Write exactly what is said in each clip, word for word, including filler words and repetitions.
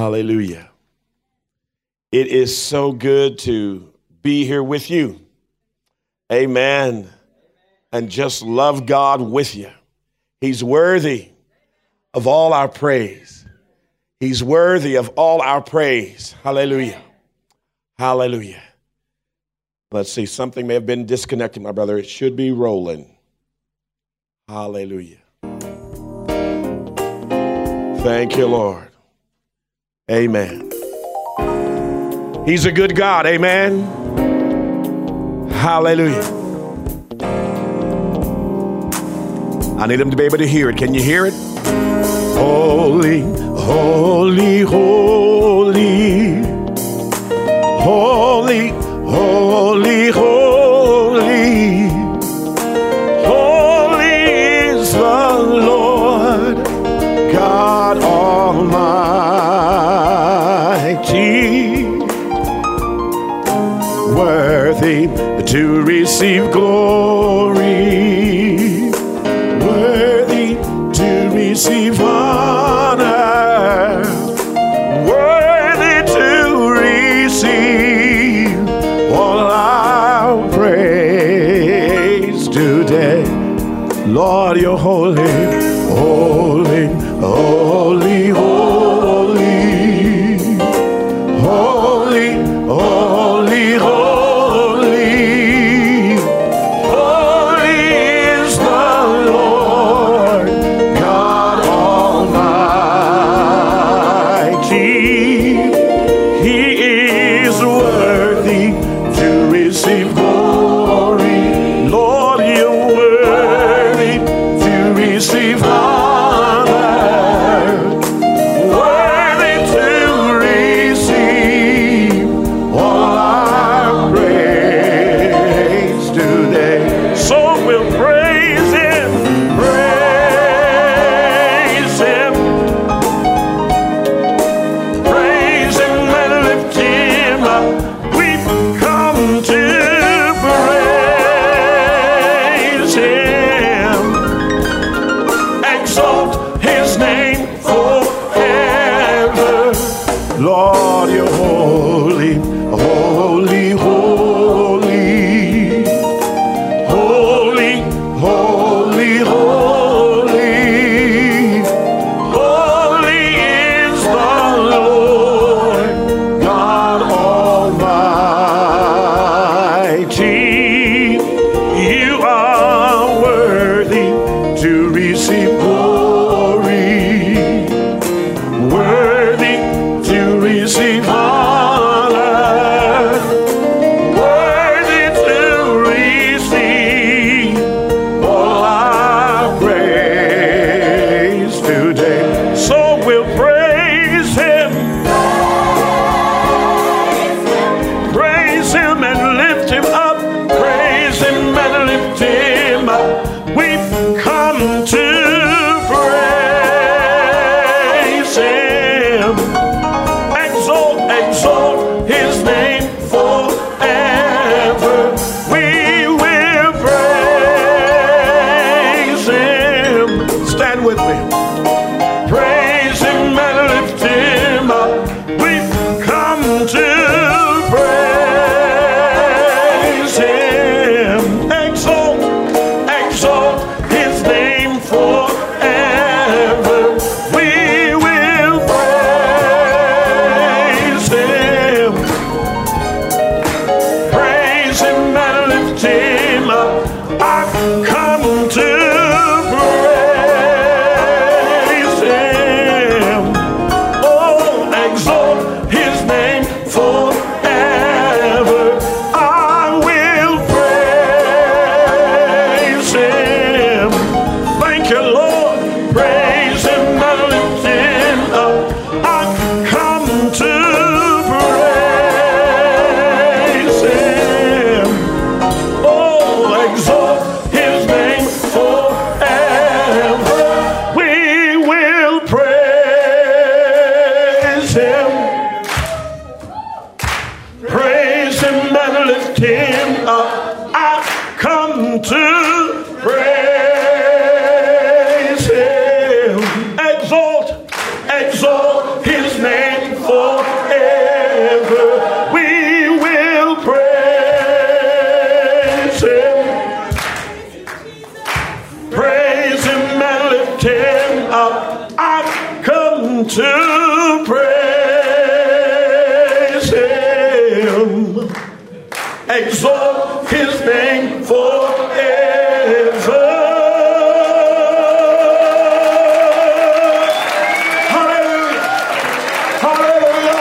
Hallelujah. It is so good to be here with you. Amen. And just love God with you. He's worthy of all our praise. He's worthy of all our praise. Hallelujah. Hallelujah. Let's see, something may have been disconnected, my brother. It should be rolling. Hallelujah. Thank you, Lord. Amen. He's a good God. Amen. Hallelujah. I need him to be able to hear it. Can you hear it? Holy, holy, holy, holy, holy, holy, holy is the Lord God Almighty, worthy to receive glory, worthy to receive honor, worthy to receive all our praise today. Lord, you're holy, holy, holy, holy, holy, holy, holy, holy is the Lord God Almighty. He is worthy to receive glory. Lord, you're worthy to receive honor, worthy to receive all our praise today. So we'll praise him, praise him, praise him and lift him up. We've come to praise him, exalt his name forever. Lord, you're holy, holy, holy, holy, holy, holy, holy is the Lord God Almighty. You are worthy to receive glory, worthy to receive honor, worthy to receive all our praise today. So we'll praise him, praise him and lift him up, praise him and lift him up. We've come to praise him, exalt, exalt his name forever. We will praise him. Stand with me. Praise him and lift him up. We've come to praise him, exalt, exalt his name forever. We will praise him, praise him and lift him up. I've come to praise him. Oh, exalt his name forever. I will praise him. Thank you, Lord. Praise him and lift him up. I've come to praise him. Oh, exalt his name forever. We will praise him, praise him and lift him up. I've come to praise him, exalt, exalt his name come to praise him, exalt his name forever. Hallelujah, hallelujah,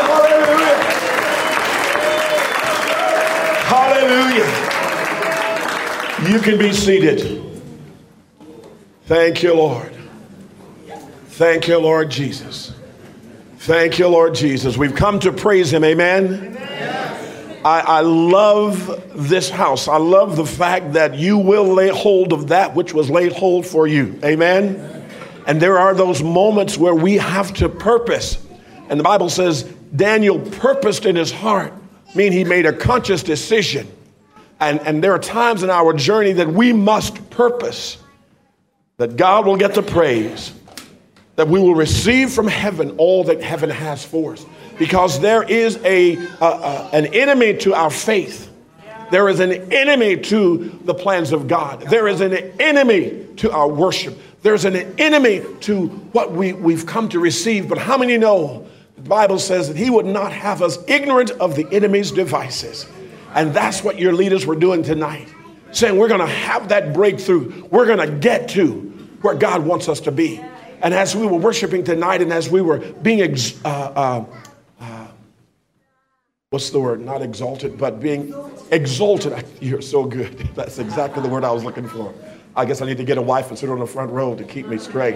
hallelujah, hallelujah. You can be seated. Thank you, Lord. Thank you, Lord Jesus. Thank you, Lord Jesus. We've come to praise him. Amen. Amen. I, I love this house. I love the fact that you will lay hold of that which was laid hold for you. Amen. Amen. And there are those moments where we have to purpose. And the Bible says Daniel purposed in his heart, meaning he made a conscious decision. And, and there are times in our journey that we must purpose, that God will get the praise, that we will receive from heaven all that heaven has for us. Because there is a, a, a an enemy to our faith. There is an enemy to the plans of God. There is an enemy to our worship. There's an enemy to what we, we've come to receive. But how many know the Bible says that he would not have us ignorant of the enemy's devices? And that's what your leaders were doing tonight. Saying we're going to have that breakthrough. We're going to get to where God wants us to be. And as we were worshiping tonight, and as we were being, ex- uh, uh, uh, what's the word? Not exalted, but being exalted. You're so good. That's exactly the word I was looking for. I guess I need to get a wife and sit on the front row to keep me straight.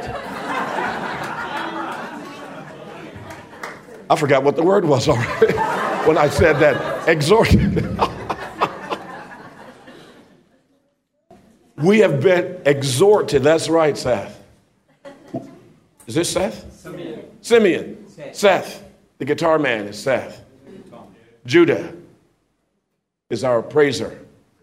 I forgot what the word was already when I said that. Exalted. We have been exhorted. That's right, Seth. Is this Seth? Simeon. Simeon. Seth. Seth. The guitar man is Seth. Judah is our praiser.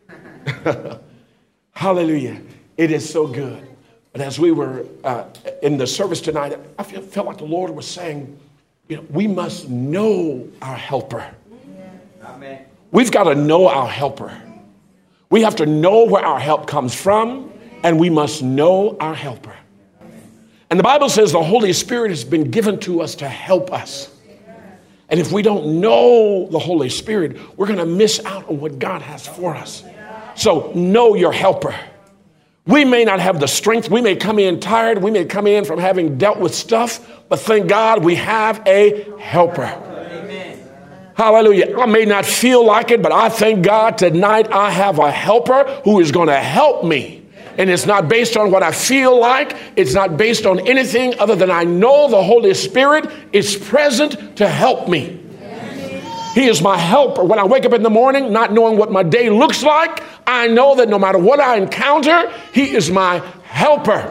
Hallelujah. It is so good. But as we were uh, in the service tonight, I feel, felt like the Lord was saying, you know, we must know our helper. Amen. We've got to know our helper. We have to know where our help comes from, and we must know our helper. And the Bible says the Holy Spirit has been given to us to help us. And if we don't know the Holy Spirit, we're going to miss out on what God has for us. So know your helper. We may not have the strength. We may come in tired. We may come in from having dealt with stuff. But thank God we have a helper. Hallelujah. I may not feel like it, but I thank God tonight I have a helper who is going to help me. And it's not based on what I feel like. It's not based on anything other than I know the Holy Spirit is present to help me. He is my helper. When I wake up in the morning, not knowing what my day looks like, I know that no matter what I encounter, he is my helper.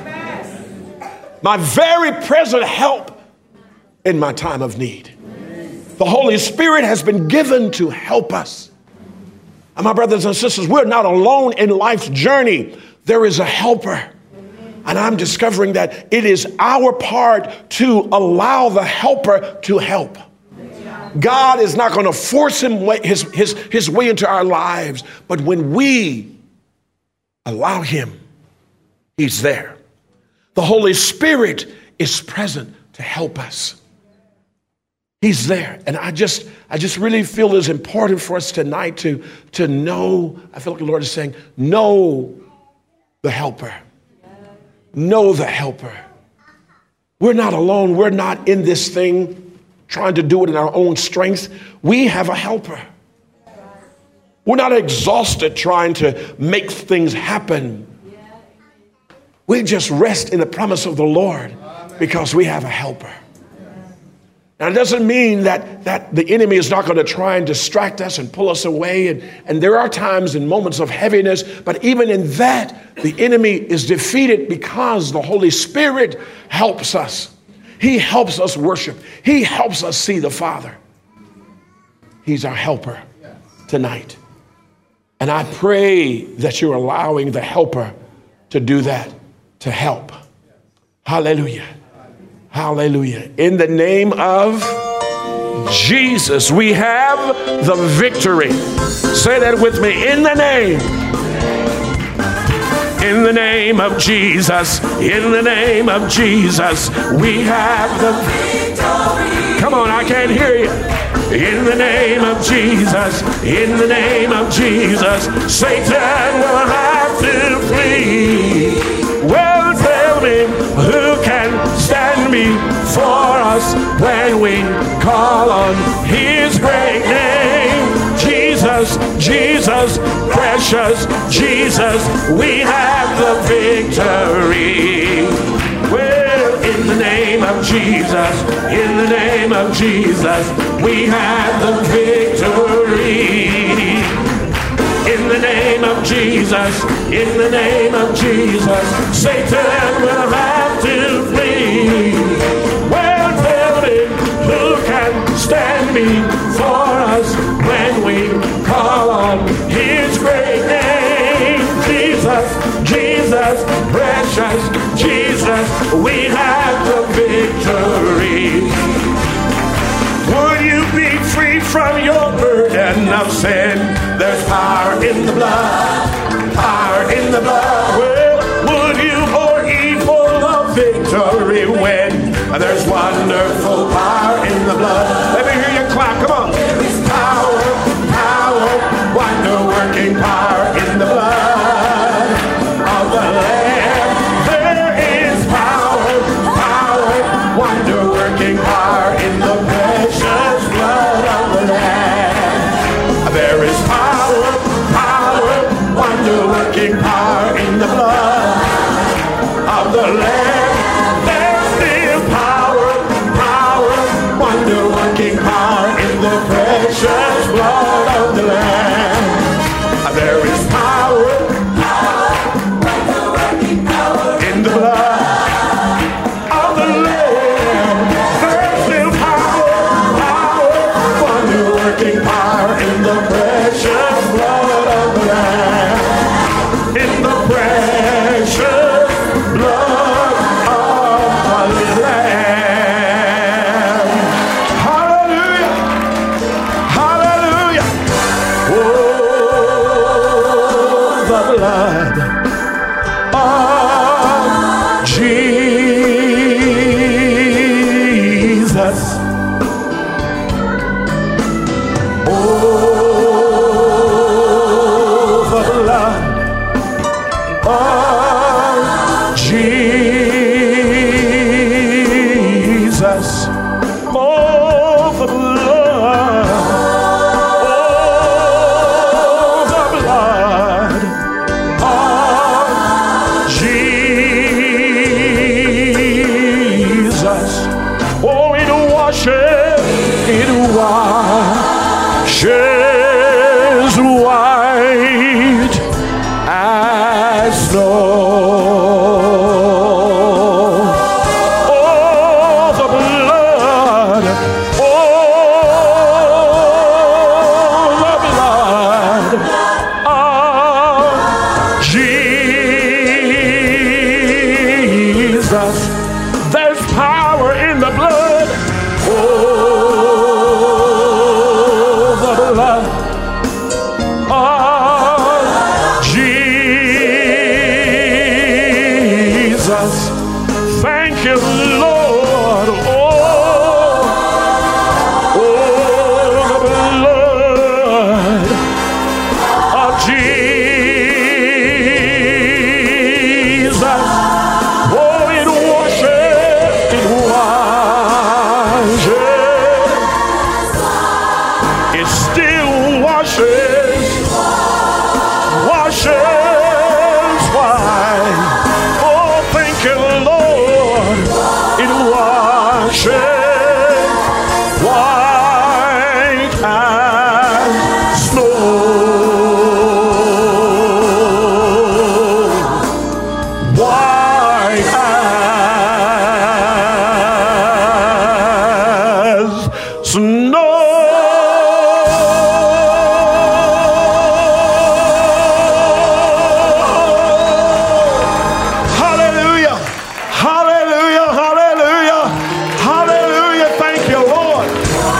My very present help in my time of need. The Holy Spirit has been given to help us. And my brothers and sisters, we're not alone in life's journey. There is a helper. And I'm discovering that it is our part to allow the helper to help. God is not going to force him his, his, his way into our lives. But when we allow him, he's there. The Holy Spirit is present to help us. He's there. And I just I just really feel it's important for us tonight to, to know, I feel like the Lord is saying, know the helper. Know the helper. We're not alone. We're not in this thing trying to do it in our own strength. We have a helper. We're not exhausted trying to make things happen. We just rest in the promise of the Lord because we have a helper. Now, it doesn't mean that, that the enemy is not going to try and distract us and pull us away. And, and there are times and moments of heaviness, but even in that, the enemy is defeated because the Holy Spirit helps us. He helps us worship. He helps us see the Father. He's our helper tonight. And I pray that you're allowing the helper to do that, to help. Hallelujah. Hallelujah. In the name of Jesus, we have the victory. Say that with me. In the name. In the name of Jesus. In the name of Jesus, we have the victory. can't hear you. In the name of Jesus, in the name of Jesus, Satan will have to flee. Well, tell me, who can stand before us when we call on his great name? Jesus, Jesus, precious Jesus, we have the victory. Well, in the name of Jesus, in the name of Jesus, we have the victory. In the name of Jesus, in the name of Jesus, Satan will have to flee. Well, tell me, who can stand before us when we call on his great name? Jesus, Jesus, precious Jesus, we have the victory. Would you be free from your burden of sin? There's power in the blood, power in the blood. Well, would you for evil of victory win? There's wonderful power in the blood. Let me hear you clap, come on. There is power, power, wonder-working power in the blood of the Lamb. There is power, power, wonder-working power in the precious blood of the Lamb. There is power, power, wonder-working power in the blood of the Lamb. There's still power, power, wonder-working power in the precious blood of the Lamb. There is power, power, wonder-working power in the blood of the Lamb. There's still power, power, wonder-working power in the precious blood of the Lamb. In the precious blood of the Lamb. Hallelujah, hallelujah. Oh, the blood of Jesus. Oh, the blood of Jesus. Oh, the blood. Oh, the blood of Jesus. Oh, it washes, it washes white as snow. Oh, the blood, oh, the blood of Jesus. There's power in the blood. Oh, the blood of Jesus. Thank you, Lord. Oh, oh, the blood of Jesus. Oh, it washes, it washes. It still washes, washes white. Oh, thank you, Lord. It washes white as snow. White as snow. Hallelujah, hallelujah, hallelujah, hallelujah. Thank you, Lord.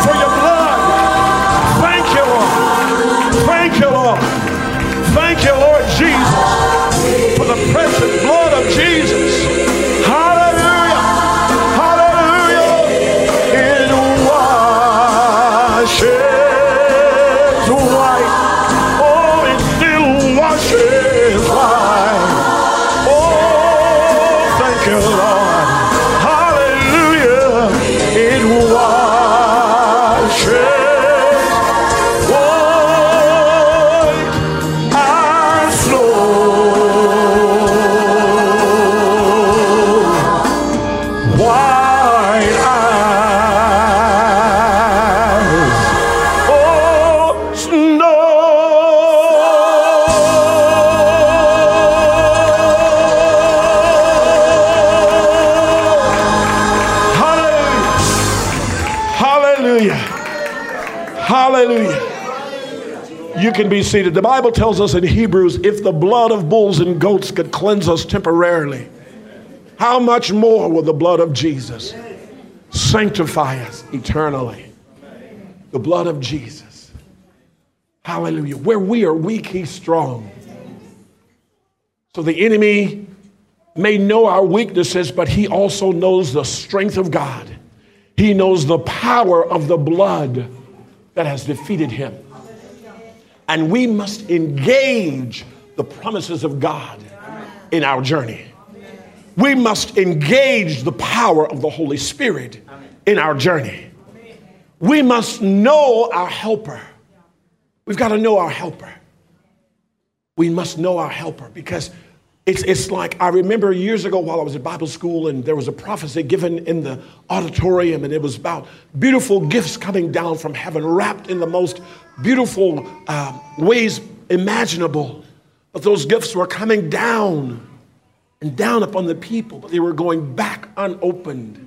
Hallelujah. Hallelujah. You can be seated. The Bible tells us in Hebrews, if the blood of bulls and goats could cleanse us temporarily, how much more will the blood of Jesus sanctify us eternally? The blood of Jesus. Hallelujah. Where we are weak, he's strong. So the enemy may know our weaknesses, but he also knows the strength of God. He knows the power of the blood that has defeated him. And we must engage the promises of God in our journey. We must engage the power of the Holy Spirit in our journey. We must know our helper. We've got to know our helper. We must know our helper because it's, it's like, I remember years ago while I was at Bible school and there was a prophecy given in the auditorium, and it was about beautiful gifts coming down from heaven, wrapped in the most beautiful uh, ways imaginable. But those gifts were coming down and down upon the people, but they were going back unopened.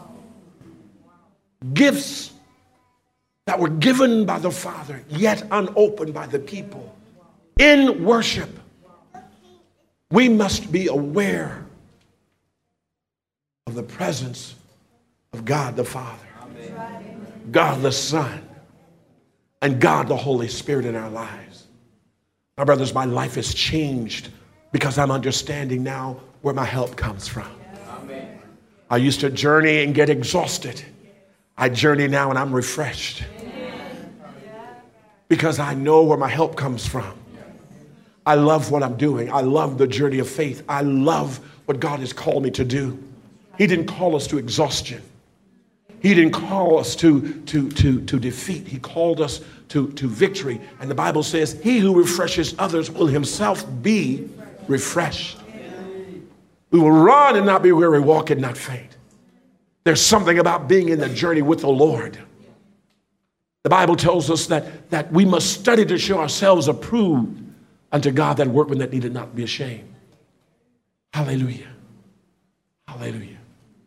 Gifts that were given by the Father, yet unopened by the people. In worship, we must be aware of the presence of God the Father, God the Son, and God the Holy Spirit in our lives. My brothers, my life has changed because I'm understanding now where my help comes from. I used to journey and get exhausted. I journey now and I'm refreshed because I know where my help comes from. I love what I'm doing. I love the journey of faith. I love what God has called me to do. He didn't call us to exhaustion. He didn't call us to, to, to, to defeat. He called us to, to victory. And the Bible says, he who refreshes others will himself be refreshed. We will run and not be weary, walk and not faint. There's something about being in the journey with the Lord. The Bible tells us that, that we must study to show ourselves approved unto God, that workman that needed not be ashamed. Hallelujah. Hallelujah.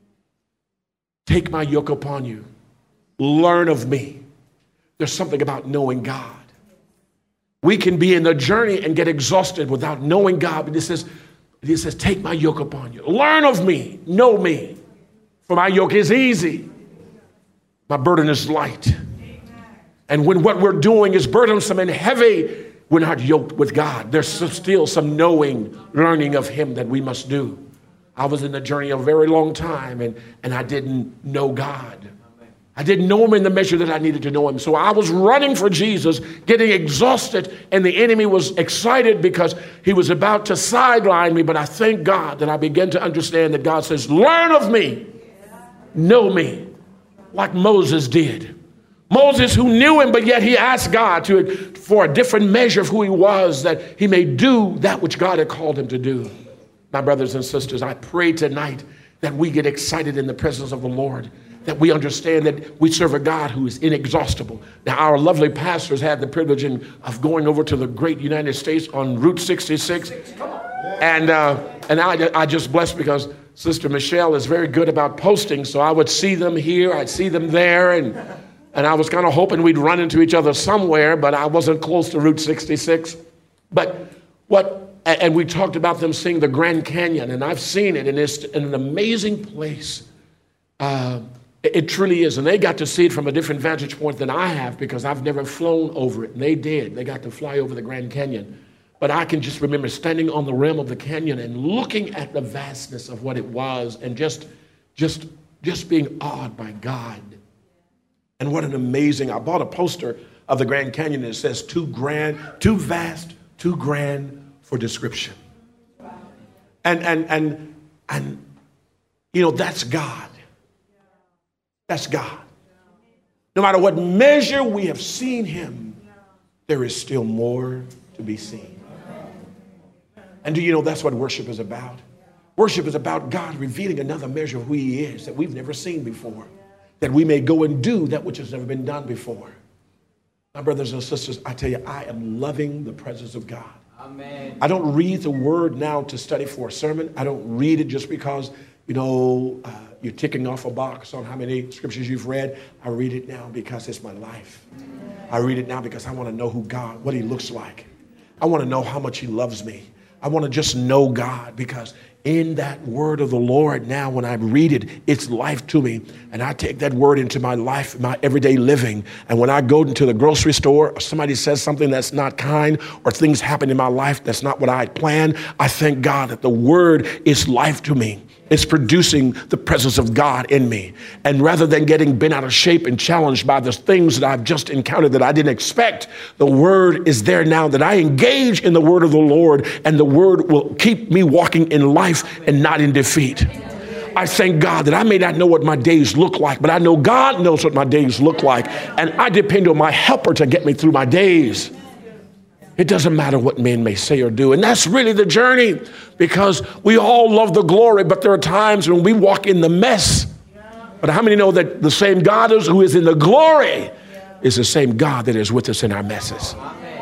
Take my yoke upon you. Learn of me. There's something about knowing God. We can be in the journey and get exhausted without knowing God. But it says, it says, take my yoke upon you. Learn of me. Know me. For my yoke is easy. My burden is light. And when what we're doing is burdensome and heavy, we're not yoked with God. There's still some knowing, learning of him that we must do. I was in the journey a very long time, and, and I didn't know God. I didn't know him in the measure that I needed to know him. So I was running for Jesus, getting exhausted, and the enemy was excited because he was about to sideline me. But I thank God that I began to understand that God says, learn of me, know me, like Moses did. Moses, who knew him, but yet he asked God to, for a different measure of who he was, that he may do that which God had called him to do. My brothers and sisters, I pray tonight that we get excited in the presence of the Lord, that we understand that we serve a God who is inexhaustible. Now, our lovely pastors had the privilege of going over to the great United States on Route sixty-six. And, uh, and I, I just blessed because Sister Michelle is very good about posting, so I would see them here, I'd see them there, and And I was kind of hoping we'd run into each other somewhere, but I wasn't close to Route sixty-six. But what, and we talked about them seeing the Grand Canyon, and I've seen it, and it's an amazing place. Uh, it, it truly is. And they got to see it from a different vantage point than I have because I've never flown over it. And they did. They got to fly over the Grand Canyon. But I can just remember standing on the rim of the canyon and looking at the vastness of what it was and just, just, just being awed by God. And what an amazing, I bought a poster of the Grand Canyon and it says too grand, too vast, too grand for description. And, and, and, and, you know, that's God. That's God. No matter what measure we have seen him, there is still more to be seen. And do you know that's what worship is about? Worship is about God revealing another measure of who he is that we've never seen before, that we may go and do that which has never been done before. My brothers and sisters, I tell you, I am loving the presence of God. Amen. I don't read the word now to study for a sermon. I don't read it just because, You know, uh, you're ticking off a box on how many scriptures you've read. I read it now because it's my life. I read it now because I want to know who God, what he looks like. I want to know how much he loves me. I want to just know God, because in that word of the Lord now, when I read it, it's life to me. And I take that word into my life, my everyday living. And when I go into the grocery store, or somebody says something that's not kind, or things happen in my life that's not what I had planned, I thank God that the word is life to me. It's producing the presence of God in me. And rather than getting bent out of shape and challenged by the things that I've just encountered that I didn't expect, the word is there now that I engage in the word of the Lord, and the word will keep me walking in life and not in defeat. I thank God that I may not know what my days look like, but I know God knows what my days look like. And I depend on my helper to get me through my days. It doesn't matter what men may say or do. And that's really the journey, because we all love the glory, but there are times when we walk in the mess. But how many know that the same God is who is in the glory is the same God that is with us in our messes?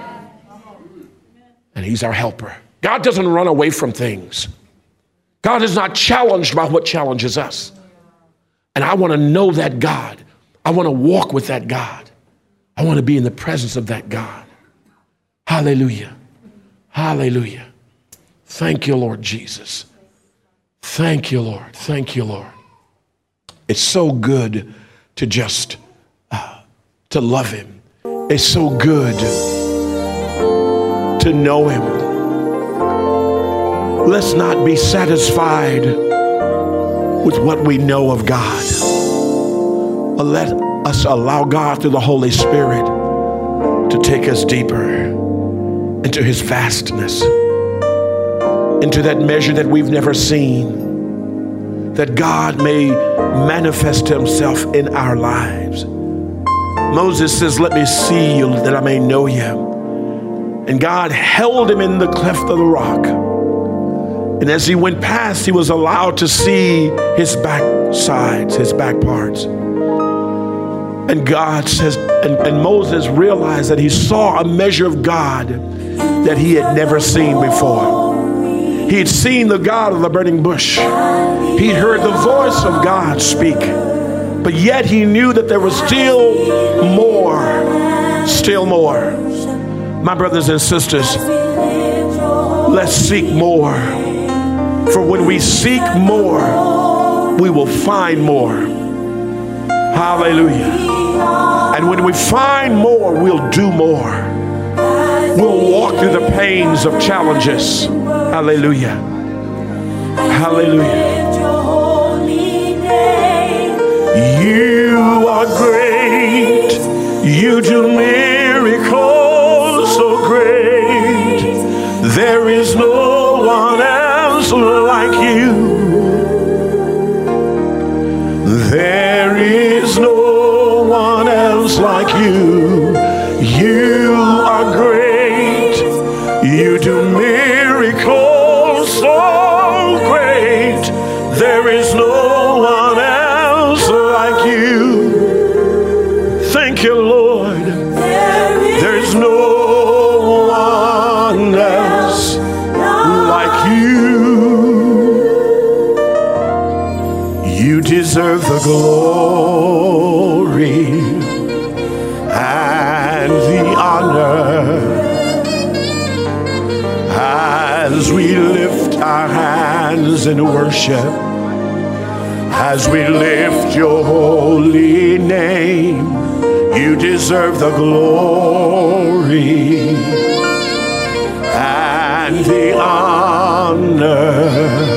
And he's our helper. God doesn't run away from things. God is not challenged by what challenges us. And I want to know that God. I want to walk with that God. I want to be in the presence of that God. Hallelujah. Hallelujah. Thank you, Lord Jesus. Thank you, Lord. Thank you, Lord. It's so good to just, uh, to love him. It's so good to know him. Let's not be satisfied with what we know of God. But let us allow God through the Holy Spirit to take us deeper into his vastness, into that measure that we've never seen, that God may manifest himself in our lives. Moses says, let me see you that I may know you. And God held him in the cleft of the rock. And as he went past, he was allowed to see his back sides, his back parts. And God says, and, and Moses realized that he saw a measure of God that he had never seen before. He had seen the God of the burning bush. He heard the voice of God speak. But yet he knew that there was still more, still more. My brothers and sisters, let's seek more. For when we seek more, we will find more. Hallelujah. And when we find more, we'll do more. We'll walk through the pains of challenges. Hallelujah. Hallelujah. You are great. You do miracles so great. There is no one else like you. There is no one else like you. You are great. You do miracles so great. There is no one else like you. Thank you, Lord. There is no one else like you. You deserve the glory and the honor. As we lift our hands in worship, as we lift your holy name, you deserve the glory and the honor.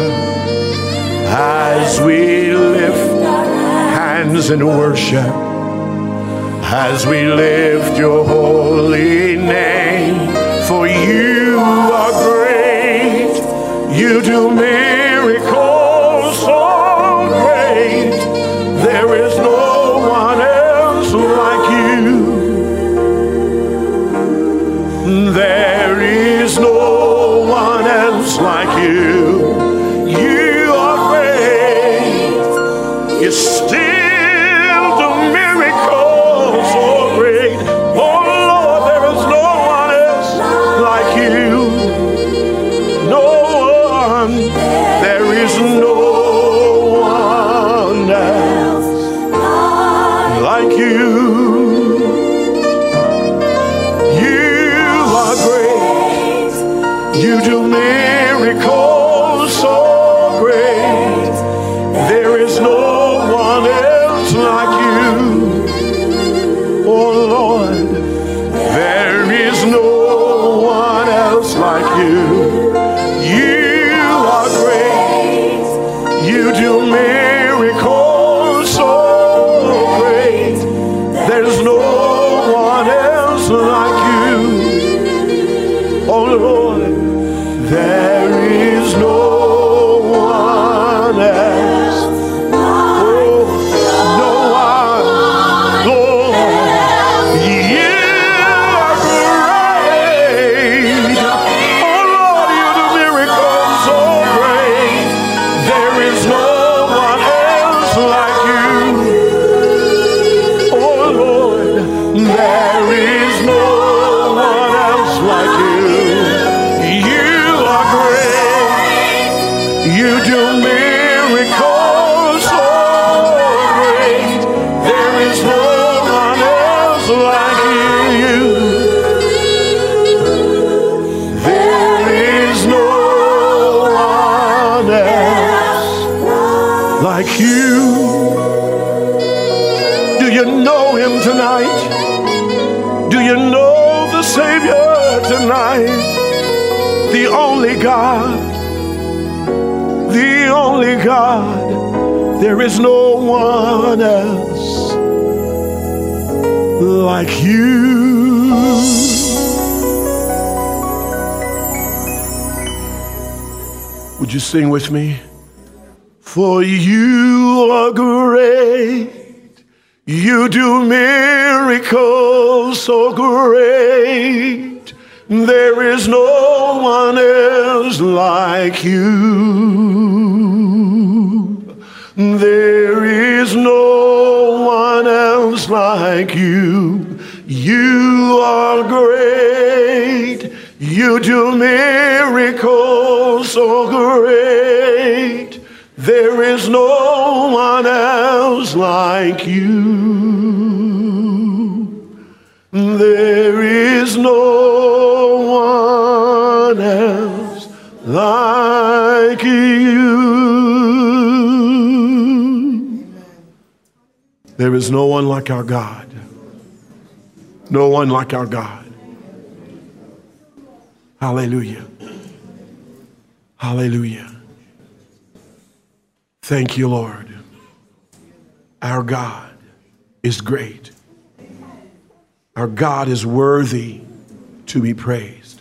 As we lift hands in worship, as we lift your holy name, for you are great. You do miracles so great. There is no one else like you. There is no one else like you. You are great. You still do miracles so great. Oh Lord, there is no one else like you. No one. you. You are great. You do miracles so great. There is no one else like you. Oh Lord, there is no one else like you. You are great. You do miracles so great. There's no one else like you. Oh Lord, there is no one else. Oh, no one. Lord, you are great. Oh Lord, you do miracles so great. There is no one else like you. Oh Lord, there is no one else like you. You are great. You do miracles so great. There is no one else like you. There is no one else like you. Do you know him tonight? Do you know the Savior tonight? The only God, the only God. There is no one else like you. Would you sing with me? For you are great. You do miracles so great. There is no one else like you. There is no one else like you. You are great. You do miracles so great. There is no one else like you. There is no one else like you. There is no one like our God. No one like our God. Hallelujah. Hallelujah. Thank you, Lord. Our God is great. Our God is worthy to be praised.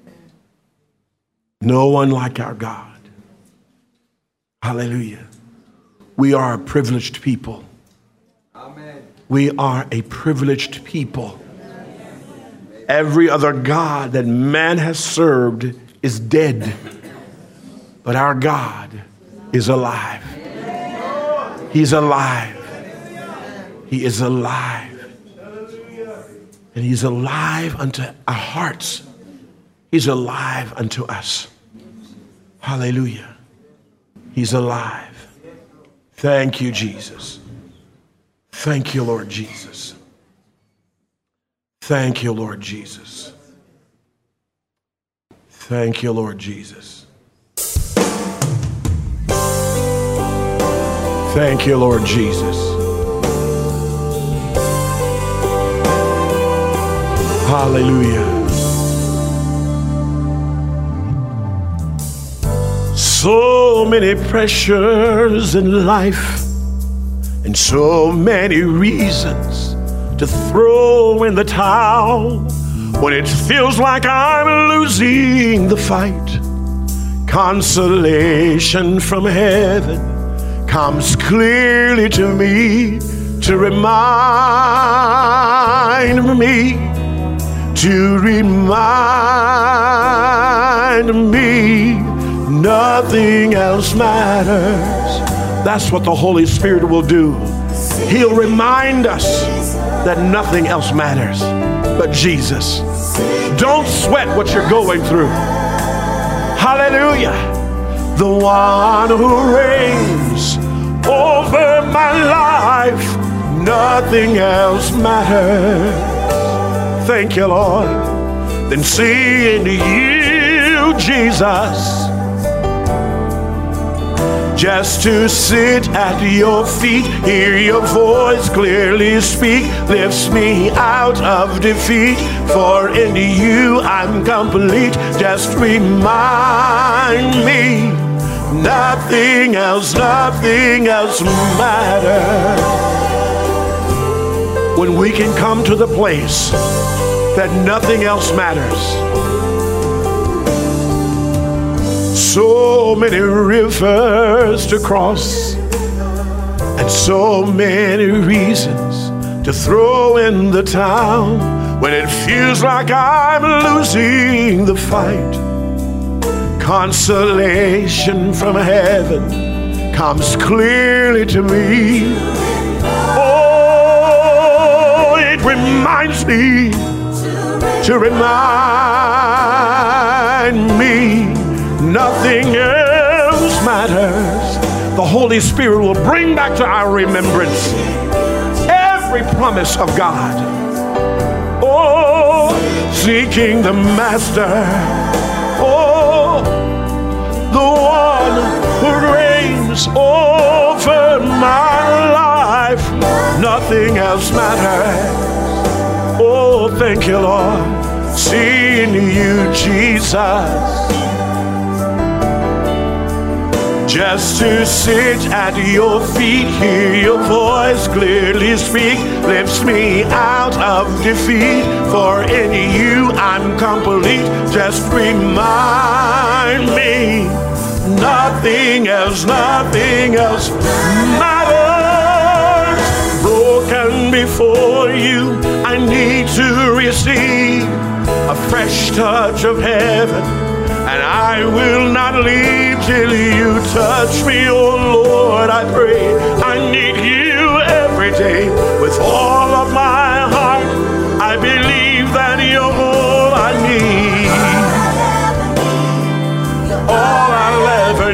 No one like our God. Hallelujah. We are a privileged people. Amen. We are a privileged people. Every other God that man has served is dead, but our God is alive. He's alive. He is alive. And he's alive unto our hearts. He's alive unto us. Hallelujah. He's alive. Thank you, Jesus. Thank you, Lord Jesus. Thank you, Lord Jesus. Thank you, Lord Jesus. Thank you, Lord Jesus. Hallelujah. So many pressures in life and so many reasons to throw in the towel when it feels like I'm losing the fight. Consolation from heaven comes clearly to me to remind me, to remind me nothing else matters. That's what the Holy Spirit will do. He'll remind us that nothing else matters but Jesus. Don't sweat what you're going through. Hallelujah. The one who reigns over my life nothing else matters. Thank you, Lord. Then seeing you, Jesus, just to sit at your feet, hear your voice clearly speak, lifts me out of defeat. For in you I'm complete. Just remind me, nothing else, nothing else matters. When we can come to the place that nothing else matters. So many rivers to cross, and so many reasons to throw in the towel when it feels like I'm losing the fight. Consolation from heaven comes clearly to me. Oh, it reminds me to remind me nothing else matters. The Holy Spirit will bring back to our remembrance every promise of God. Oh, seeking the Master. Oh, the one who reigns over my life. Nothing else matters. Oh, thank you, Lord. Seeing you, Jesus. Just to sit at your feet, hear your voice clearly speak, lifts me out of defeat. For in you I'm complete. Just remind me, nothing else, nothing else matters. Broken before you, I need to receive a fresh touch of heaven. And I will not leave till you touch me, oh Lord, I pray. I need you every day with all of my heart. I believe that you're all I need, all I'll ever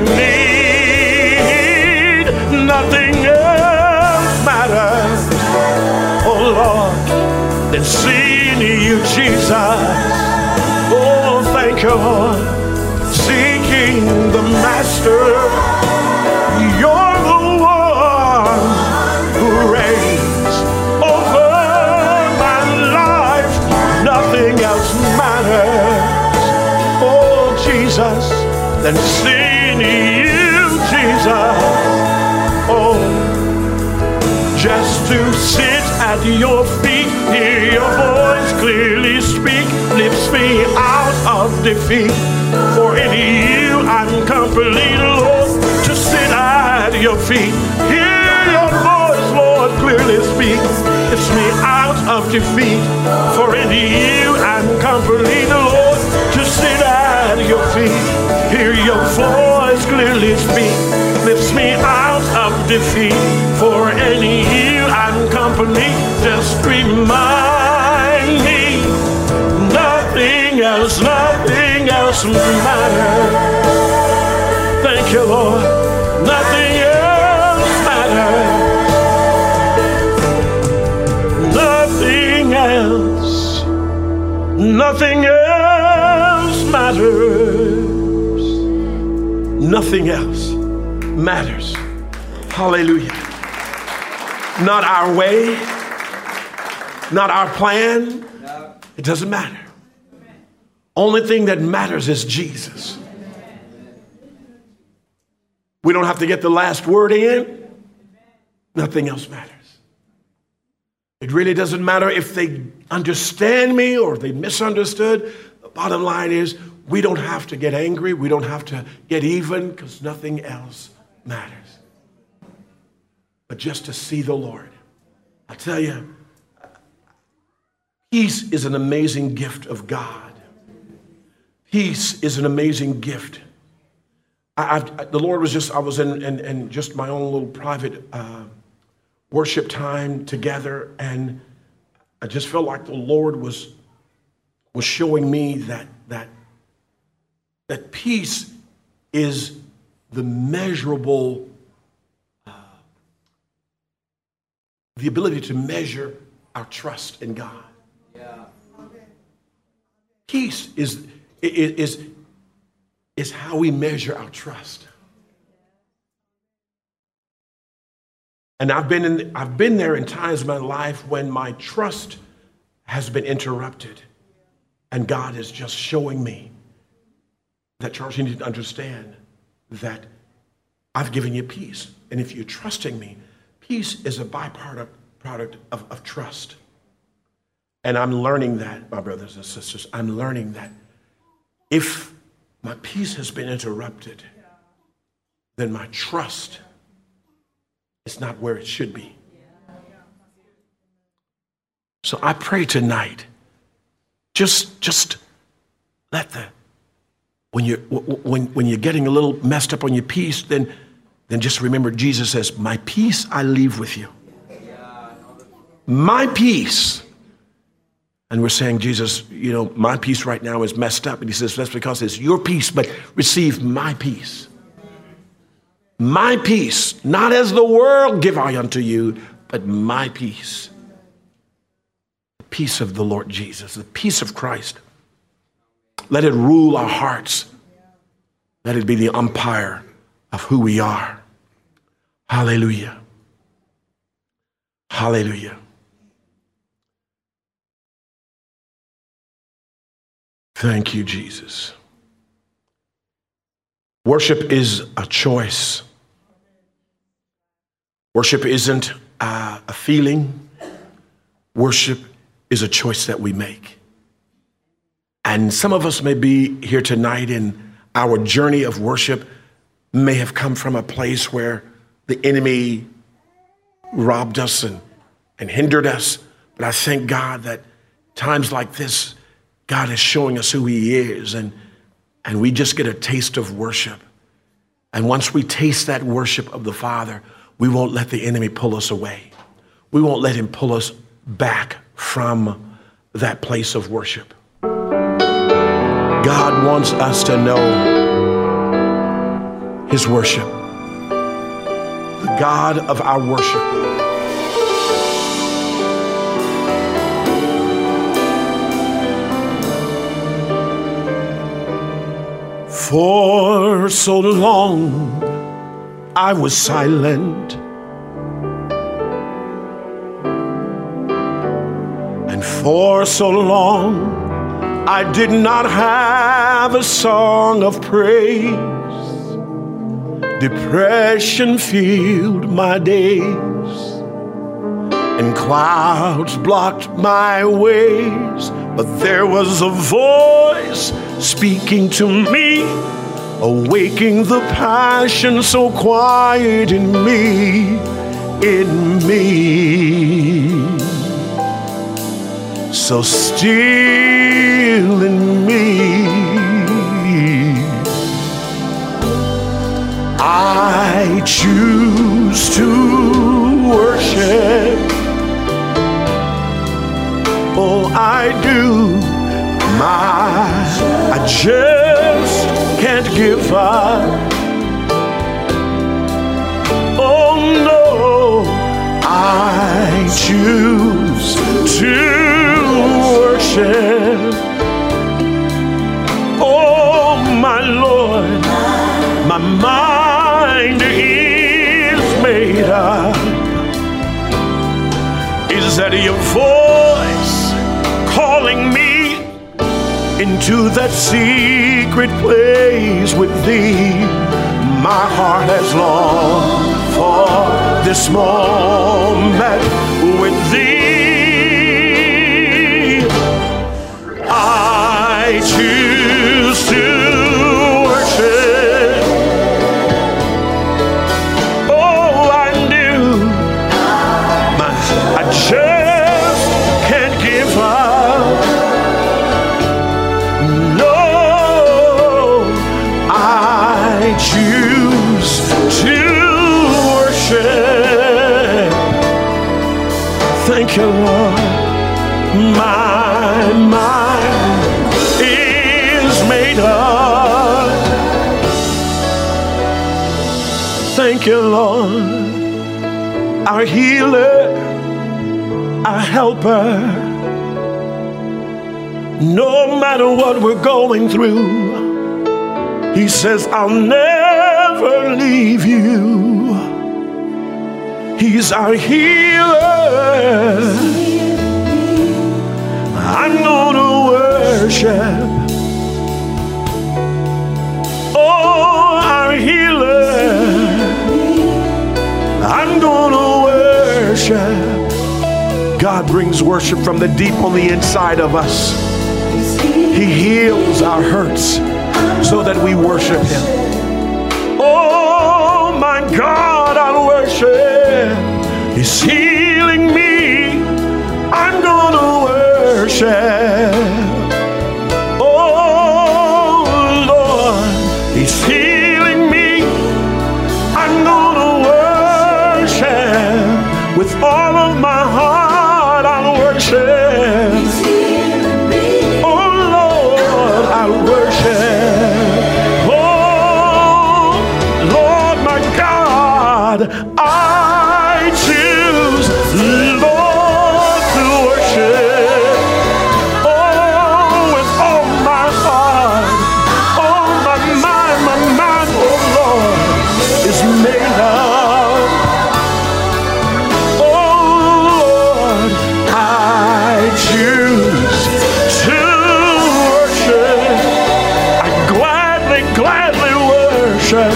need. Nothing else matters, oh Lord, than seeing you, Jesus. Oh, thank you, Lord. Seeking the Master, you're the one who reigns over my life. Nothing else matters, oh Jesus, than seeing you, Jesus. Oh, just to sit at your feet, hear your voice clearly speak, lifts me out of defeat. For in you I'm complete, Lord, to sit at your feet. Hear your voice, Lord, clearly speak. Lifts me out of defeat. For in you I'm complete, Lord, to sit at your feet. Hear your voice clearly speak. Lifts me out of defeat. For in you I'm complete. Just remind me, nothing else, nothing else matters. Thank you, Lord. Nothing else matters. Nothing else, nothing else matters. Nothing else matters. Hallelujah. Not our way, not our plan. It doesn't matter. Only thing that matters is Jesus. We don't have to get the last word in. Nothing else matters. It really doesn't matter if they understand me or they misunderstood. The bottom line is we don't have to get angry. We don't have to get even because nothing else matters. But just to see the Lord. I tell you, peace is an amazing gift of God. Peace is an amazing gift. I, I've, the Lord was just, I was in, in, in just my own little private uh, worship time together, and I just felt like the Lord was, was showing me that, that, that peace is the measurable the ability to measure our trust in God. Yeah. Peace is, is, is how we measure our trust. And I've been in, I've been there in times of my life when my trust has been interrupted. And God is just showing me that, Charles, you need to understand that I've given you peace. And if you're trusting me, peace is a byproduct product of, of trust. And I'm learning that, my brothers and sisters, I'm learning that if my peace has been interrupted, then my trust is not where it should be. So I pray tonight, just, just let the, when you're, when, when you're getting a little messed up on your peace, then, then just remember Jesus says, my peace I leave with you. My peace. And we're saying, Jesus, you know, my peace right now is messed up. And he says, that's because it's your peace, but receive my peace. My peace, not as the world give I unto you, but my peace. The peace of the Lord Jesus, the peace of Christ. Let it rule our hearts. Let it be the umpire of who we are. Hallelujah. Hallelujah. Thank you, Jesus. Worship is a choice. Worship isn't uh, a feeling. Worship is a choice that we make. And some of us may be here tonight, and our journey of worship may have come from a place where the enemy robbed us and, and hindered us. But I thank God that times like this, God is showing us who he is, and, and we just get a taste of worship. And once we taste that worship of the Father, we won't let the enemy pull us away. We won't let him pull us back from that place of worship. God wants us to know his worship, the God of our worship. For so long I was silent, and for so long I did not have a song of praise. Depression filled my days, and clouds blocked my ways. But there was a voice speaking to me, awaking the passion so quiet in me, in me, so still in me. I choose to worship. Oh, I do. My, I just can't give up. Oh no, I choose to worship. Oh my Lord, my mind is made up. Is that your voice calling me into that secret place with thee? My heart has longed for this moment with thee. I choose to worship. Oh, I do. My, I just can't give up. I choose to worship. Thank you, Lord. My mind is made up. Thank you, Lord. Our healer a helper. No matter what we're going through, he says, I'll never leave you. He's our healer. I'm gonna worship. Oh, our healer. I'm gonna worship. God brings worship from the deep on the inside of us. He heals our hurts so that we worship him. Oh my God, I'll worship. He's healing me. I'm gonna worship. Oh Lord, he's healing me. I'm gonna worship with all of my heart. I'll worship. I choose, Lord, to worship. Oh, with all my heart, all my mind, my mind, oh Lord, is made up. Oh Lord, I choose to worship. I gladly, gladly worship.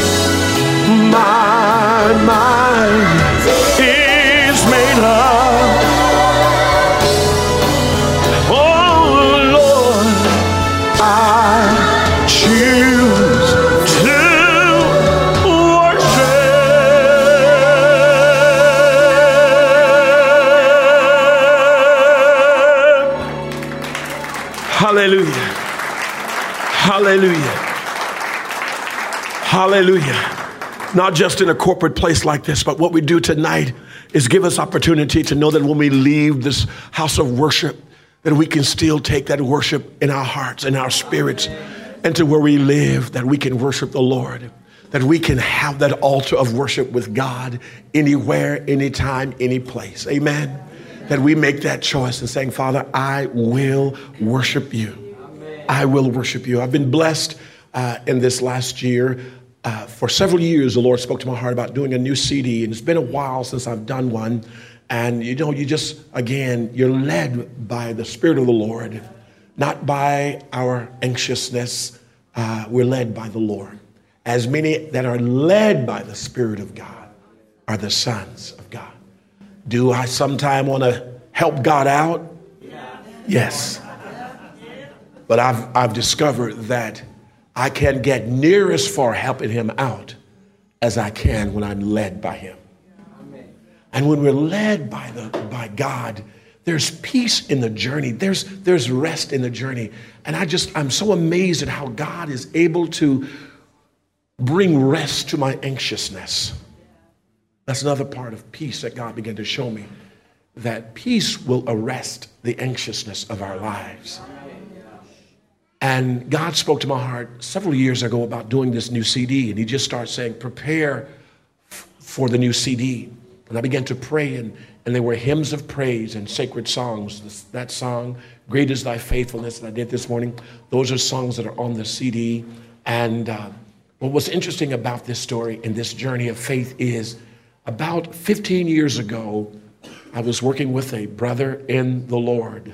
My mind is made up. Oh Lord, I choose to worship. Hallelujah. Hallelujah. Hallelujah. Not just in a corporate place like this, but what we do tonight is give us opportunity to know that when we leave this house of worship, that we can still take that worship in our hearts and our spirits into where we live, that we can worship the Lord, that we can have that altar of worship with God anywhere, anytime, any place. Amen. That we make that choice and saying, Father, I will worship you. I will worship you. I've been blessed uh, in this last year. Uh, for several years, the Lord spoke to my heart about doing a new C D, and it's been a while since I've done one. And you know, you just, again, you're led by the Spirit of the Lord, not by our anxiousness. Uh, we're led by the Lord. As many that are led by the Spirit of God are the sons of God. Do I sometime want to help God out? Yes. But I've, I've discovered that I can't get near as far helping him out as I can when I'm led by him. Amen. And when we're led by the by God, there's peace in the journey. There's there's rest in the journey. And I just I'm so amazed at how God is able to bring rest to my anxiousness. That's another part of peace that God began to show me, that peace will arrest the anxiousness of our lives. And God spoke to my heart several years ago about doing this new C D. And he just started saying, prepare f- for the new C D. And I began to pray, and, and there were hymns of praise and sacred songs. This, that song, Great is Thy Faithfulness, that I did this morning. Those are songs that are on the C D. And uh, what was interesting about this story and this journey of faith is about fifteen years ago, I was working with a brother in the Lord.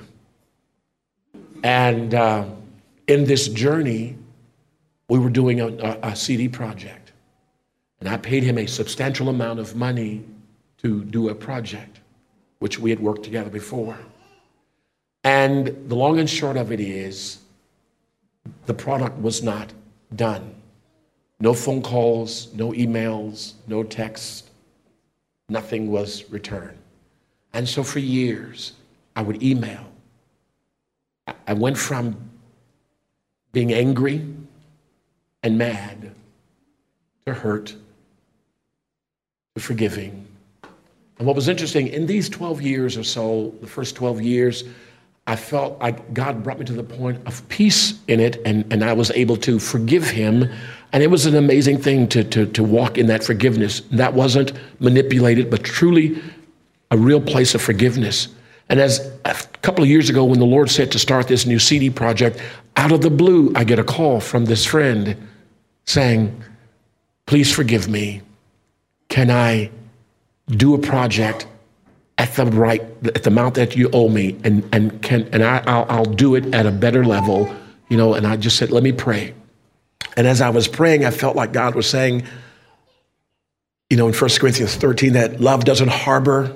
And uh, in this journey, we were doing a, a, a C D project. And I paid him a substantial amount of money to do a project, which we had worked together before. And the long and short of it is, the product was not done. No phone calls, no emails, no texts, nothing was returned. And so for years, I would email. I went from being angry and mad to hurt to forgiving. And what was interesting, in these twelve years or so, the first twelve years, I felt like God brought me to the point of peace in it, and, and I was able to forgive him. And it was an amazing thing to, to, to walk in that forgiveness. That wasn't manipulated, but truly a real place of forgiveness. And as a couple of years ago, when the Lord said to start this new C D project, out of the blue, I get a call from this friend saying, please forgive me. Can I do a project at the right, at the amount that you owe me? And, and can, and I, I'll, I'll do it at a better level, you know, and I just said, let me pray. And as I was praying, I felt like God was saying, you know, in First Corinthians thirteen, that love doesn't harbor.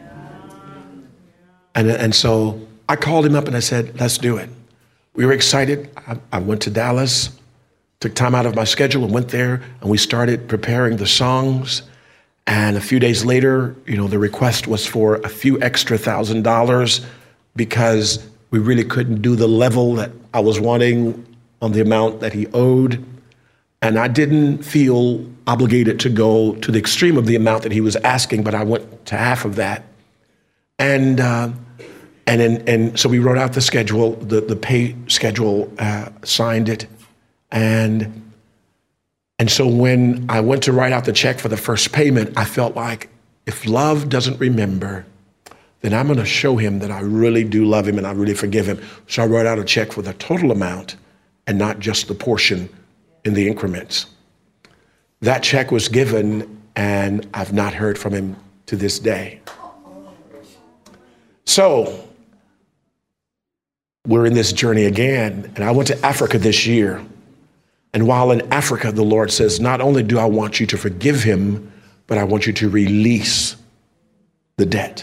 And, and so I called him up and I said, let's do it. We were excited. I, I went to Dallas, took time out of my schedule and went there, and we started preparing the songs. And a few days later, you know, the request was for a few extra thousand dollars because we really couldn't do the level that I was wanting on the amount that he owed. And I didn't feel obligated to go to the extreme of the amount that he was asking, but I went to half of that. And uh, and and, and so we wrote out the schedule, the, the pay schedule, uh, signed it. And and so when I went to write out the check for the first payment, I felt like if love doesn't remember, then I'm going to show him that I really do love him and I really forgive him. So I wrote out a check for the total amount and not just the portion in the increments. That check was given, and I've not heard from him to this day. So we're in this journey again, and I went to Africa this year. And while in Africa, the Lord says, not only do I want you to forgive him, but I want you to release the debt.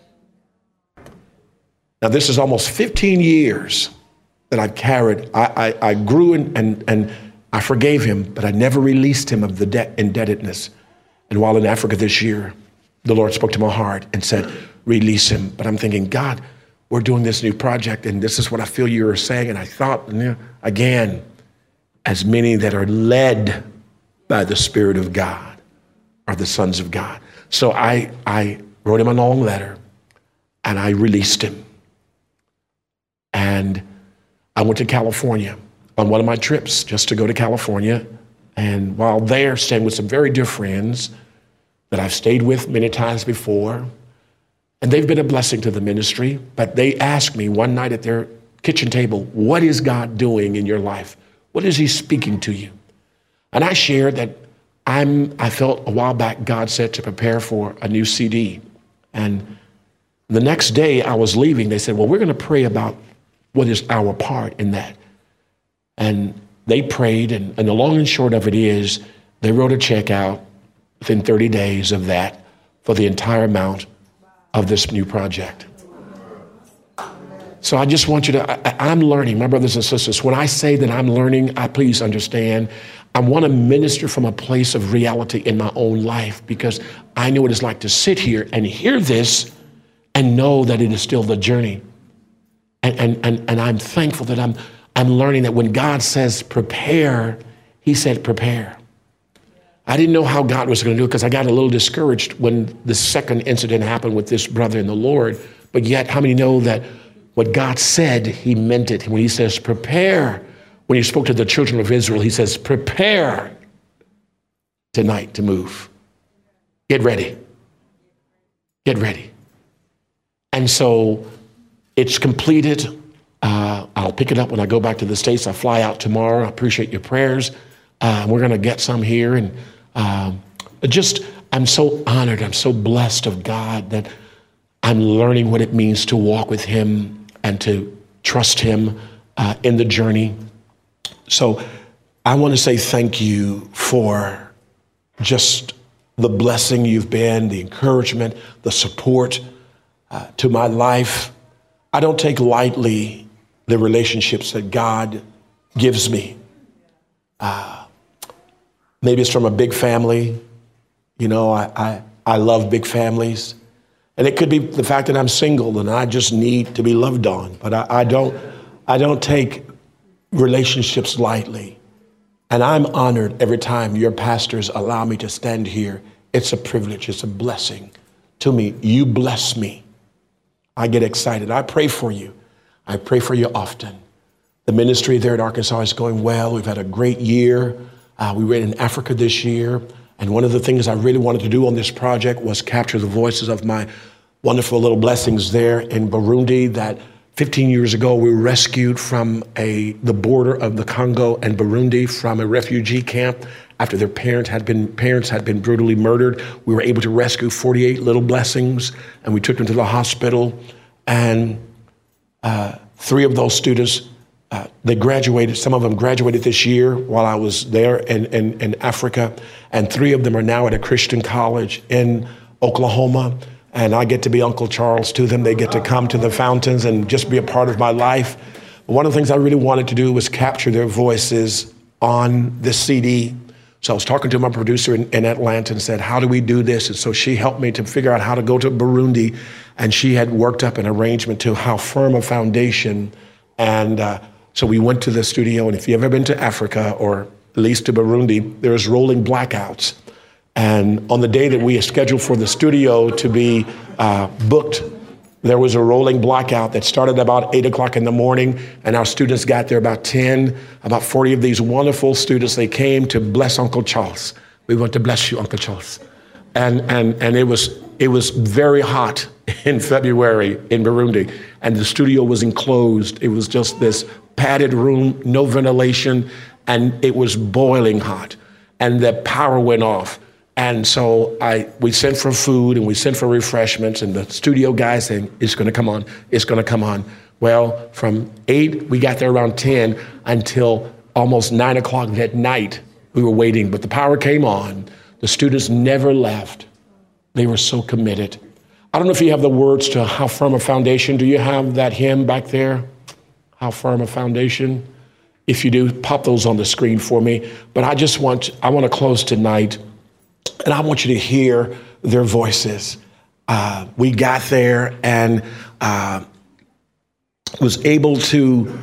Now, this is almost fifteen years that I've carried. I, I, I grew in, and, and I forgave him, but I never released him of the debt indebtedness. And while in Africa this year, the Lord spoke to my heart and said, release him. But I'm thinking, God, we're doing this new project, and this is what I feel you were saying. And I thought, again, as many that are led by the Spirit of God are the sons of God. So I, I wrote him a long letter, and I released him. And I went to California on one of my trips just to go to California. And while there, staying with some very dear friends that I've stayed with many times before, and they've been a blessing to the ministry, but they asked me one night at their kitchen table, what is God doing in your life? What is he speaking to you? And I shared that I'm, I felt a while back God said to prepare for a new C D. And the next day I was leaving, they said, well, we're going to pray about what is our part in that. And they prayed, and, and the long and short of it is they wrote a check out within thirty days of that for the entire amount of this new project. So I just want you to, I, I'm learning, my brothers and sisters, when I say that I'm learning, I please understand, I want to minister from a place of reality in my own life, because I know what it's like to sit here and hear this and know that it is still the journey. And, and, and, and I'm thankful that I'm, I'm learning that when God says prepare, he said prepare. I didn't know how God was going to do it because I got a little discouraged when the second incident happened with this brother in the Lord. But yet, how many know that what God said, he meant it? When he says prepare, when he spoke to the children of Israel, he says prepare tonight to move. Get ready. Get ready. And so it's completed. Uh, I'll pick it up when I go back to the States. I fly out tomorrow. I appreciate your prayers. Uh, we're going to get some here. And um, just, I'm so honored. I'm so blessed of God that I'm learning what it means to walk with him and to trust him uh, in the journey. So I want to say thank you for just the blessing you've been, the encouragement, the support uh, to my life. I don't take lightly the relationships that God gives me. Uh, maybe it's from a big family. You know, I, I, I love big families. And it could be the fact that I'm single and I just need to be loved on. But I, I don't, I don't take relationships lightly. And I'm honored every time your pastors allow me to stand here. It's a privilege. It's a blessing to me. You bless me. I get excited. I pray for you. I pray for you often. The ministry there at Arkansas is going well. We've had a great year. Uh, we were in Africa this year. And one of the things I really wanted to do on this project was capture the voices of my wonderful little blessings there in Burundi that fifteen years ago we were rescued from a the border of the Congo and Burundi from a refugee camp after their parents had been parents had been brutally murdered. We were able to rescue forty-eight little blessings, and we took them to the hospital. And uh, three of those students, uh, they graduated. Some of them graduated this year while I was there in, in, in Africa, and three of them are now at a Christian college in Oklahoma. And I get to be Uncle Charles to them. They get to come to the fountains and just be a part of my life. One of the things I really wanted to do was capture their voices on this C D. So I was talking to my producer in, in Atlanta and said, how do we do this? And so she helped me to figure out how to go to Burundi. And she had worked up an arrangement to how firm a foundation. And uh, so we went to the studio. And if you've ever been to Africa, or at least to Burundi, there's rolling blackouts. And on the day that we scheduled for the studio to be uh, booked, there was a rolling blackout that started about eight o'clock in the morning, and our students got there about ten. About forty of these wonderful students, they came to bless Uncle Charles. We want to bless you, Uncle Charles. And and and it was it was very hot in February in Burundi, and the studio was enclosed. It was just this padded room, no ventilation, and it was boiling hot, and the power went off. And so I, we sent for food and we sent for refreshments, and the studio guys saying, it's gonna come on, it's gonna come on. Well, from eight, we got there around ten until almost nine o'clock that night, we were waiting, but the power came on. The students never left. They were so committed. I don't know if you have the words to How Firm a Foundation. Do you have that hymn back there? How Firm a Foundation? If you do, pop those on the screen for me. But I just want, I want to close tonight, and I want you to hear their voices. Uh, we got there and uh, was able to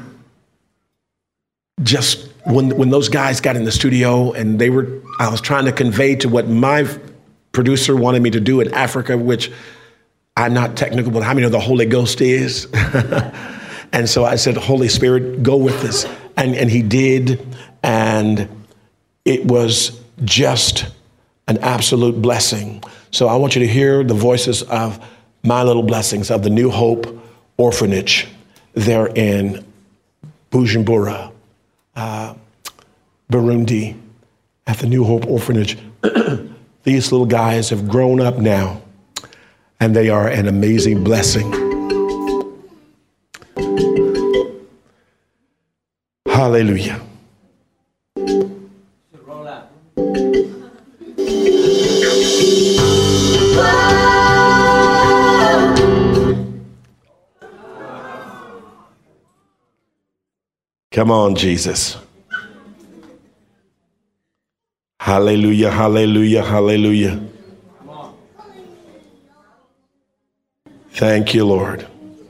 just, when when those guys got in the studio and they were, I was trying to convey to what my producer wanted me to do in Africa, which I'm not technical, but how many know the Holy Ghost is? And so I said, Holy Spirit, go with this. And, and he did. And it was just an absolute blessing. So I want you to hear the voices of my little blessings of the New Hope Orphanage there in Bujumbura, uh, Burundi, at the New Hope Orphanage. These little guys have grown up now, and they are an amazing blessing. Hallelujah. Come on, Jesus. Hallelujah, hallelujah, hallelujah. Thank you, Lord.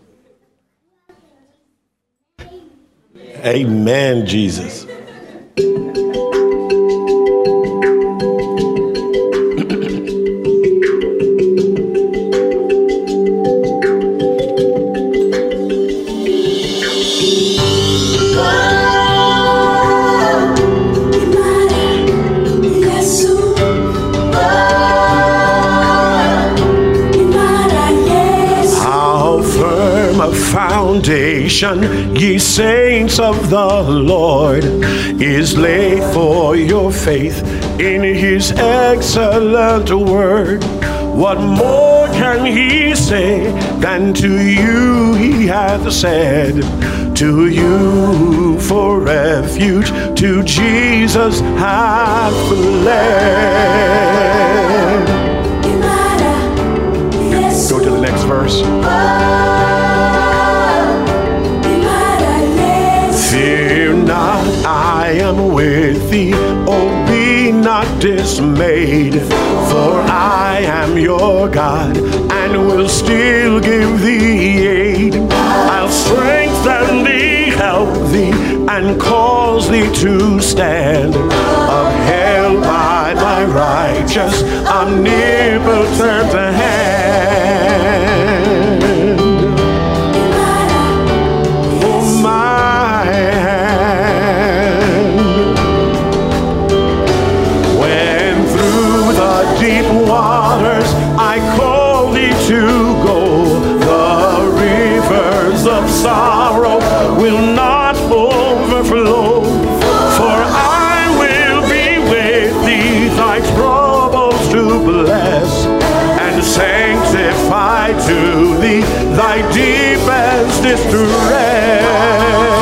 Amen, Jesus. Foundation, ye saints of the Lord, is laid for your faith in his excellent word. What more can he say than to you he hath said? To you for refuge, to Jesus hath fled. Go to the next verse. I am with thee, oh be not dismayed, for I am your God, and will still give thee aid. I'll strengthen thee, help thee, and cause thee to stand, upheld by my righteous, omnipotent hand. Waters, I call thee to go sorrow will not overflow. For I will be with thee, thy troubles to bless, and sanctify to thee thy deepest distress.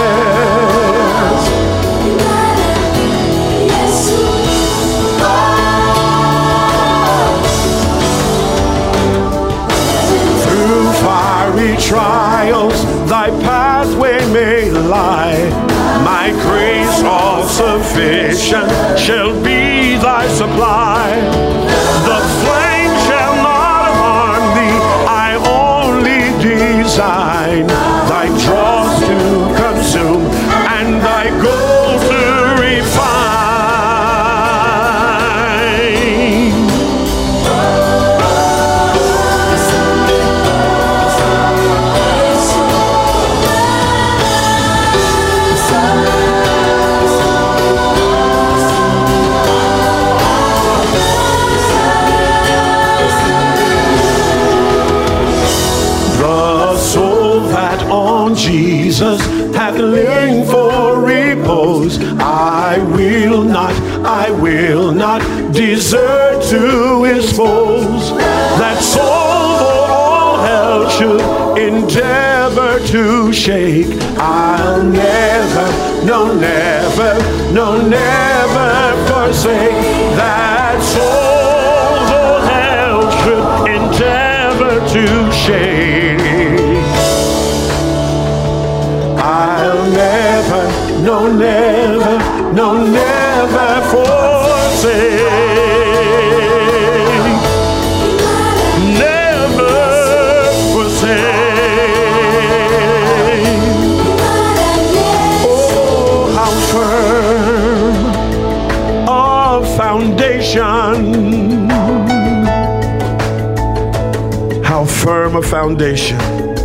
Trials thy pathway may lie, my grace all sufficient shall be thy supply. The flame shall not harm thee, I only design thy dross to consume and thy gold to refine. Jesus hath learned for repose. I will not, I will not desert to his foes. That soul for all hell should endeavor to shake. I'll never, no never, no never forsake. That soul for hell should endeavor to shake. I'll never, no never, no never forsake. Never forsake. Oh, how firm a foundation. How firm a foundation.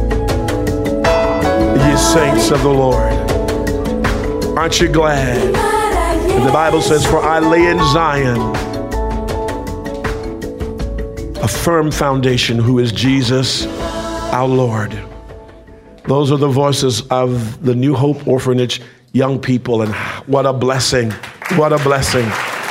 Ye saints of the Lord, aren't you glad? And the Bible says, for I lay in Zion a firm foundation, who is Jesus our Lord. Those are the voices of the New Hope Orphanage young people, and what a blessing, what a blessing.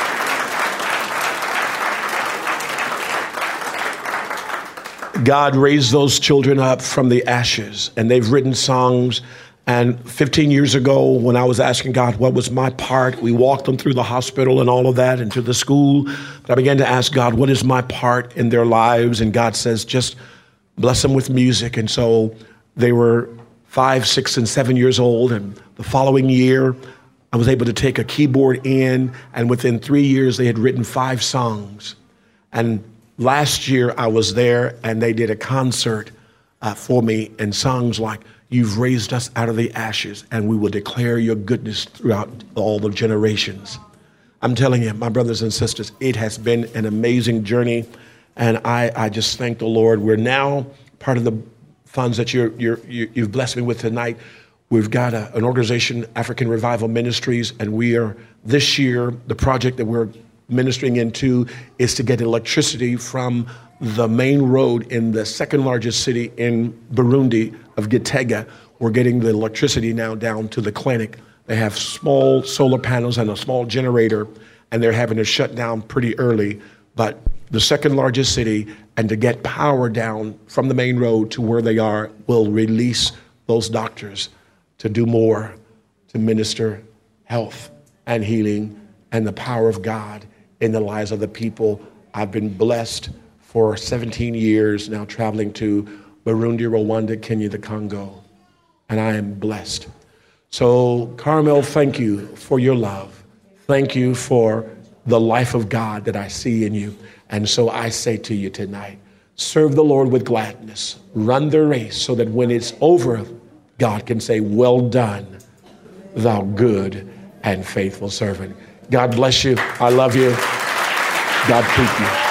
God raised those children up from the ashes, and they've written songs. And fifteen years ago, when I was asking God, what was my part? We walked them through the hospital and all of that, and to the school. But I began to ask God, what is my part in their lives? And God says, just bless them with music. And so they were five, six, and seven years old. And the following year, I was able to take a keyboard in, and within three years, they had written five songs. And last year, I was there, and they did a concert uh, for me, and songs like, you've raised us out of the ashes, and we will declare your goodness throughout all the generations. I'm telling you, my brothers and sisters, it has been an amazing journey, and I, I just thank the Lord. We're now part of the funds that you're, you're, you've blessed me with tonight. We've got a, an organization, African Revival Ministries, and we are, this year, the project that we're ministering into is to get electricity from the main road in the second largest city in Burundi of Gitega. We're getting the electricity now down to the clinic. They have small solar panels and a small generator, and they're having to shut down pretty early. But the second largest city, and to get power down from the main road to where they are, will release those doctors to do more, to minister health and healing and the power of God in the lives of the people. I've been blessed for seventeen years now, traveling to Burundi, Rwanda, Kenya, the Congo, and I am blessed. So, Carmel, thank you for your love. Thank you for the life of God that I see in you. And so I say to you tonight, serve the Lord with gladness. Run the race so that when it's over, God can say, well done, thou good and faithful servant. God bless you. I love you. God keep you.